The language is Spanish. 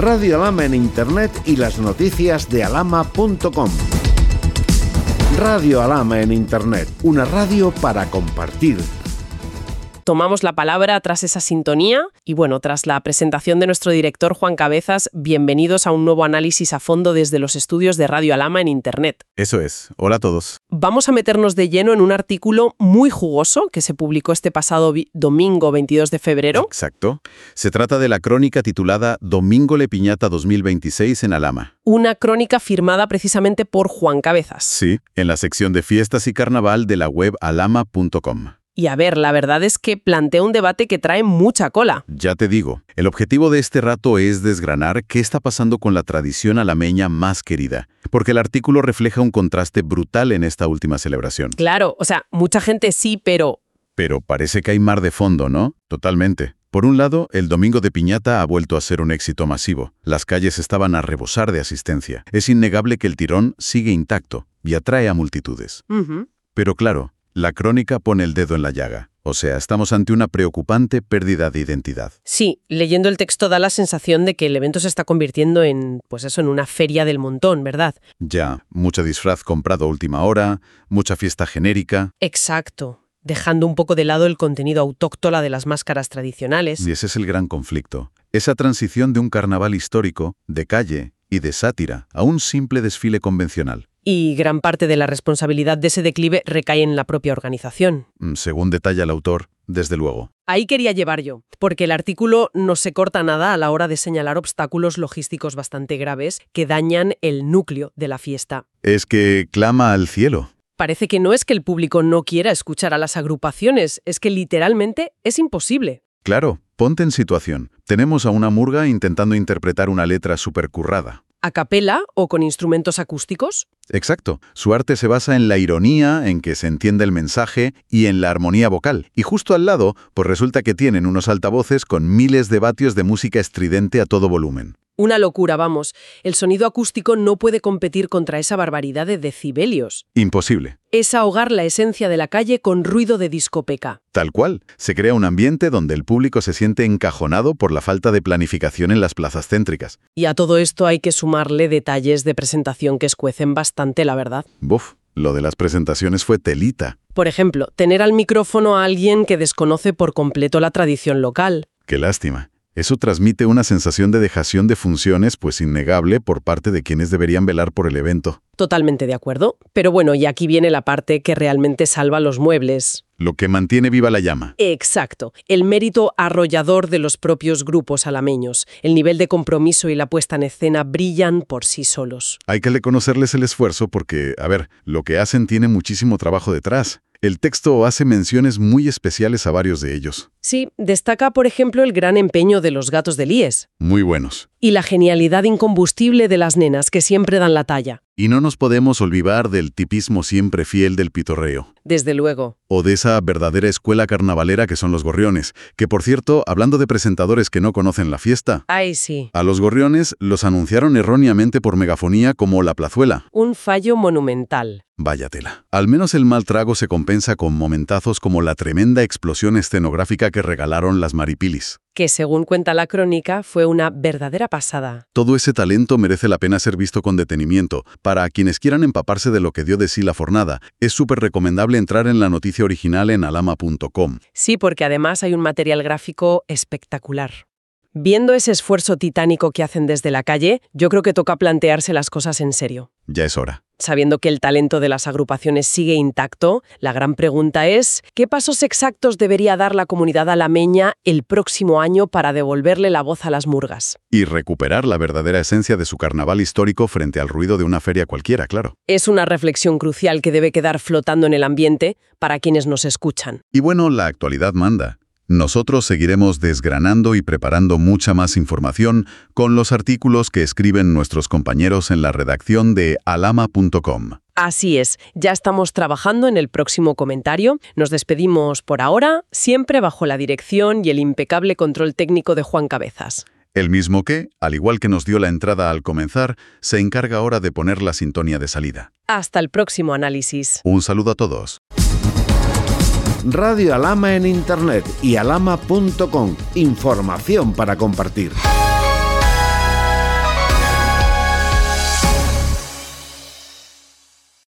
Radio Alhama en Internet y las noticias de alhama.com. Radio Alhama en Internet, una radio para compartir. Tomamos la palabra tras esa sintonía y tras la presentación de nuestro director Juan Cabezas, bienvenidos a un nuevo análisis a fondo desde los estudios de Radio Alhama en Internet. Eso es. Hola a todos. Vamos a meternos de lleno en un artículo muy jugoso que se publicó este pasado domingo 22 de febrero. Exacto. Se trata de la crónica titulada Domingo Le Piñata 2026 en Alhama. Una crónica firmada precisamente por Juan Cabezas. Sí, en la sección de fiestas y carnaval de la web alhama.com. Y a ver, la verdad es que plantea un debate que trae mucha cola. Ya te digo, el objetivo de este rato es desgranar qué está pasando con la tradición alameña más querida, porque el artículo refleja un contraste brutal en esta última celebración. Claro, mucha gente sí, pero... Pero parece que hay mar de fondo, ¿no? Totalmente. Por un lado, el Domingo de Piñata ha vuelto a ser un éxito masivo. Las calles estaban a rebosar de asistencia. Es innegable que el tirón sigue intacto y atrae a multitudes. Pero claro, la crónica pone el dedo en la llaga. O sea, estamos ante una preocupante pérdida de identidad. Sí, leyendo el texto da la sensación de que el evento se está convirtiendo en una feria del montón, ¿verdad? Ya, mucho disfraz comprado a última hora, mucha fiesta genérica. Exacto, dejando un poco de lado el contenido autóctono de las máscaras tradicionales. Y ese es el gran conflicto. Esa transición de un carnaval histórico, de calle y de sátira, a un simple desfile convencional. Y gran parte de la responsabilidad de ese declive recae en la propia organización. Según detalla el autor, desde luego. Ahí quería llevar yo, porque el artículo no se corta nada a la hora de señalar obstáculos logísticos bastante graves que dañan el núcleo de la fiesta. Es que clama al cielo. Parece que no es que el público no quiera escuchar a las agrupaciones, es que literalmente es imposible. Claro, ponte en situación. Tenemos a una murga intentando interpretar una letra supercurrada. ¿A capela o con instrumentos acústicos? Exacto. Su arte se basa en la ironía, en que se entienda el mensaje y en la armonía vocal. Y justo al lado, pues resulta que tienen unos altavoces con miles de vatios de música estridente a todo volumen. Una locura, vamos. El sonido acústico no puede competir contra esa barbaridad de decibelios. Imposible. Es ahogar la esencia de la calle con ruido de discoteca. Tal cual. Se crea un ambiente donde el público se siente encajonado por la falta de planificación en las plazas céntricas. Y a todo esto hay que sumarle detalles de presentación que escuecen bastante, la verdad. Buf, lo de las presentaciones fue telita. Por ejemplo, tener al micrófono a alguien que desconoce por completo la tradición local. Qué lástima. Eso transmite una sensación de dejación de funciones, pues innegable por parte de quienes deberían velar por el evento. Totalmente de acuerdo. Pero y aquí viene la parte que realmente salva los muebles. Lo que mantiene viva la llama. Exacto. El mérito arrollador de los propios grupos alameños. El nivel de compromiso y la puesta en escena brillan por sí solos. Hay que reconocerles el esfuerzo porque, lo que hacen tiene muchísimo trabajo detrás. El texto hace menciones muy especiales a varios de ellos. Sí, destaca, por ejemplo, el gran empeño de los gatos de Lies. Muy buenos. Y la genialidad incombustible de las nenas, que siempre dan la talla. Y no nos podemos olvidar del tipismo siempre fiel del pitorreo. Desde luego. O de esa verdadera escuela carnavalera que son los gorriones, que por cierto, hablando de presentadores que no conocen la fiesta, ¡ay, sí! A los gorriones los anunciaron erróneamente por megafonía como La Plazuela. Un fallo monumental. Vaya tela. Al menos el mal trago se compensa con momentazos como la tremenda explosión escenográfica que regalaron las Maripilis. Que según cuenta la crónica, fue una verdadera pasada. Todo ese talento merece la pena ser visto con detenimiento. Para quienes quieran empaparse de lo que dio de sí la fornada, es súper recomendable entrar en la noticia original en alhama.com. Sí, porque además hay un material gráfico espectacular. Viendo ese esfuerzo titánico que hacen desde la calle, yo creo que toca plantearse las cosas en serio. Ya es hora. Sabiendo que el talento de las agrupaciones sigue intacto, la gran pregunta es, ¿qué pasos exactos debería dar la comunidad alameña el próximo año para devolverle la voz a las murgas? Y recuperar la verdadera esencia de su carnaval histórico frente al ruido de una feria cualquiera, claro. Es una reflexión crucial que debe quedar flotando en el ambiente para quienes nos escuchan. Y la actualidad manda. Nosotros seguiremos desgranando y preparando mucha más información con los artículos que escriben nuestros compañeros en la redacción de alhama.com. Así es, ya estamos trabajando en el próximo comentario. Nos despedimos por ahora, siempre bajo la dirección y el impecable control técnico de Juan Cabezas. El mismo que, al igual que nos dio la entrada al comenzar, se encarga ahora de poner la sintonía de salida. Hasta el próximo análisis. Un saludo a todos. Radio Alhama en Internet y alhama.com. Información para compartir.